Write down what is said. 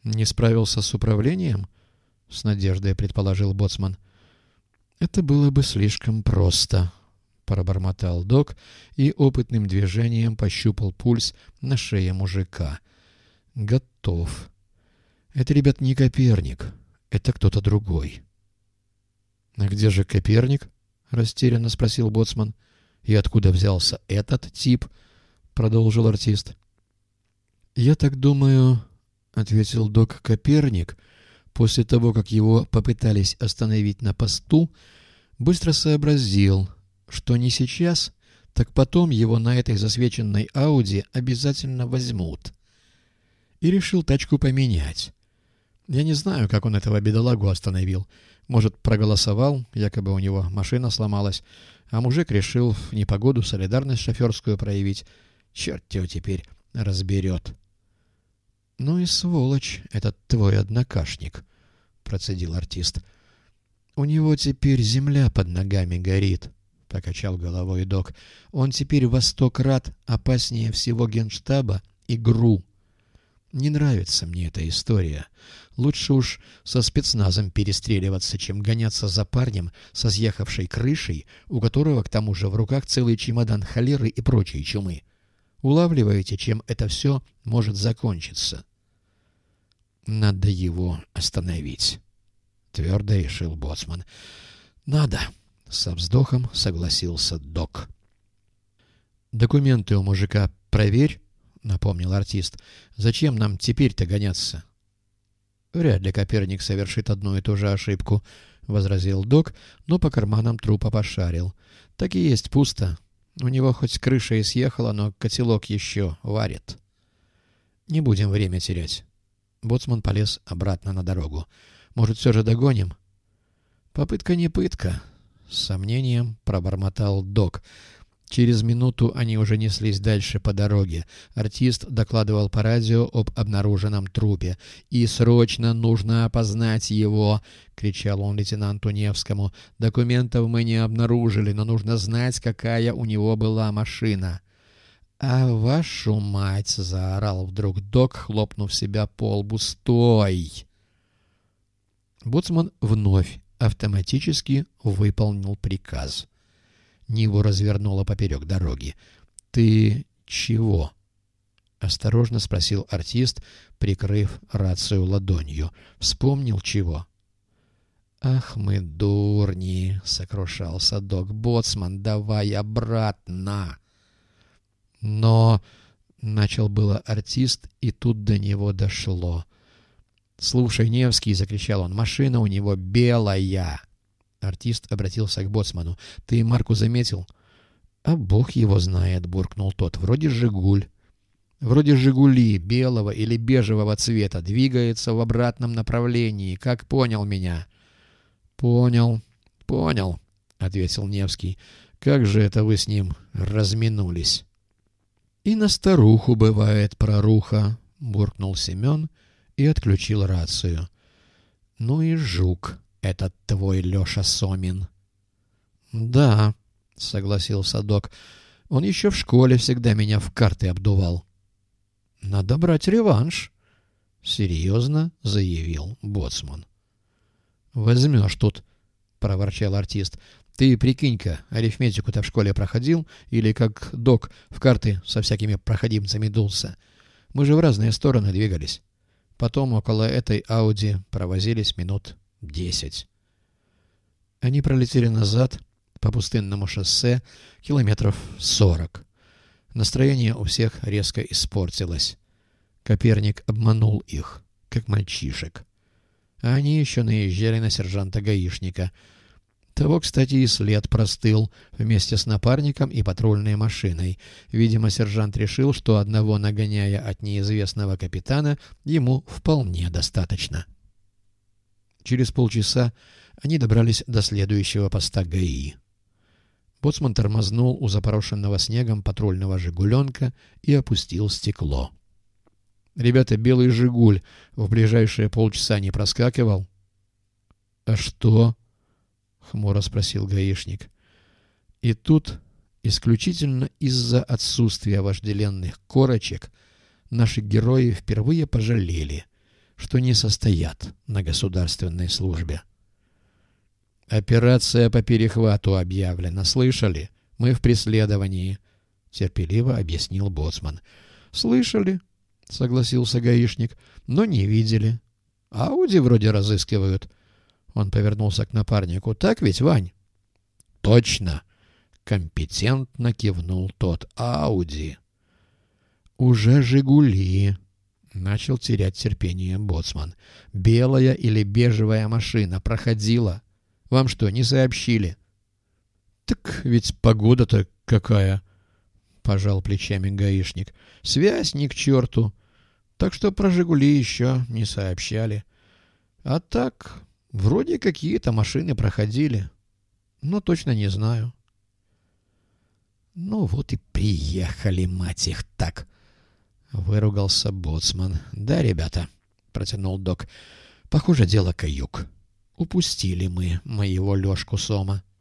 «Не справился с управлением?» — с надеждой предположил боцман. «Это было бы слишком просто», — пробормотал док и опытным движением пощупал пульс на шее мужика. «Готов. Это, ребят, не Коперник. Это кто-то другой». «А где же Коперник?» — растерянно спросил боцман. «И откуда взялся этот тип?» — продолжил артист. «Я так думаю», — ответил док, — «Коперник, после того, как его попытались остановить на посту, быстро сообразил, что не сейчас, так потом его на этой засвеченной Ауди обязательно возьмут. И решил тачку поменять. Я не знаю, как он этого бедолагу остановил. Может, проголосовал, якобы у него машина сломалась, а мужик решил в непогоду солидарность шоферскую проявить. Черт его теперь разберет». «Ну и сволочь этот твой однокашник», — процедил артист. «У него теперь земля под ногами горит», — покачал головой док. «Он теперь во 100 крат опаснее всего генштаба и ГРУ. Не нравится мне эта история. Лучше уж со спецназом перестреливаться, чем гоняться за парнем со съехавшей крышей, у которого к тому же в руках целый чемодан холеры и прочей чумы. Улавливаете, чем это все может закончиться?» «Надо его остановить», — твердо решил боцман. «Надо», — со вздохом согласился док. «Документы у мужика проверь», — напомнил артист. «Зачем нам теперь-то гоняться?» «Вряд ли Коперник совершит одну и ту же ошибку», — возразил док, но по карманам трупа пошарил. «Так и есть пусто. У него хоть крыша и съехала, но котелок еще варит. Не будем время терять». Боцман полез обратно на дорогу. «Может, все же догоним?» «Попытка не пытка», — с сомнением пробормотал док. Через минуту они уже неслись дальше по дороге. Артист докладывал по радио об обнаруженном трупе. «И срочно нужно опознать его!» — кричал он лейтенанту Невскому. «Документов мы не обнаружили, но нужно знать, какая у него была машина». «А вашу мать!» — заорал вдруг док, хлопнув себя по лбу. «Стой!» Боцман вновь автоматически выполнил приказ. Ниву развернуло поперек дороги. «Ты чего?» — осторожно спросил артист, прикрыв рацию ладонью. «Вспомнил чего?» «Ах мы дурни!» — сокрушался док. «Боцман, давай обратно!» «Но...» — начал было артист, и тут до него дошло. «Слушай, Невский!» — закричал он. «Машина у него белая!» Артист обратился к боцману. «Ты марку заметил?» «А бог его знает», — буркнул тот. «Вроде «Жигуль». «Вроде «Жигули» белого или бежевого цвета. Двигается в обратном направлении. Как понял меня?» «Понял, понял», — ответил Невский. «Как же это вы с ним разминулись?» «И на старуху бывает проруха», — буркнул Семен и отключил рацию. «Ну и жук этот твой Леша Сомин». «Да», — согласился док, — «он еще в школе всегда меня в карты обдувал». «Надо брать реванш», — серьезно заявил боцман. «Возьмешь тут», — проворчал артист. «Ты прикинь-ка, арифметику-то в школе проходил или как док в карты со всякими проходимцами дулся? Мы же в разные стороны двигались. Потом около этой Ауди провозились минут 10. Они пролетели назад по пустынному шоссе километров 40. Настроение у всех резко испортилось. Коперник обманул их, как мальчишек. А они еще наезжали на сержанта-гаишника. Того, кстати, и след простыл вместе с напарником и патрульной машиной. Видимо, сержант решил, что одного нагоняя от неизвестного капитана ему вполне достаточно. Через полчаса они добрались до следующего поста ГАИ. Боцман тормознул у запорошенного снегом патрульного «Жигуленка» и опустил стекло. «Ребята, белый «Жигуль» в ближайшие полчаса не проскакивал?» «А что?» — хмуро спросил гаишник. И тут, исключительно из-за отсутствия вожделенных корочек, наши герои впервые пожалели, что не состоят на государственной службе. «Операция по перехвату объявлена. Слышали? Мы в преследовании», — терпеливо объяснил боцман. «Слышали», — согласился гаишник, — «но не видели. Ауди вроде разыскивают». Он повернулся к напарнику. «Так ведь, Вань?» «Точно», — компетентно кивнул тот. «Ауди». «Уже «Жигули», — начал терять терпение боцман. «Белая или бежевая машина проходила. Вам что, не сообщили?» «Так ведь погода-то какая!» — пожал плечами гаишник. «Связь ни к черту. Так что про «Жигули» еще не сообщали. А так, вроде какие-то машины проходили. Но точно не знаю». «Ну вот и приехали, мать их, так!» — выругался боцман. «Да, ребята», — протянул док, — «похоже, дело каюк. Упустили мы моего Лёшку Сома».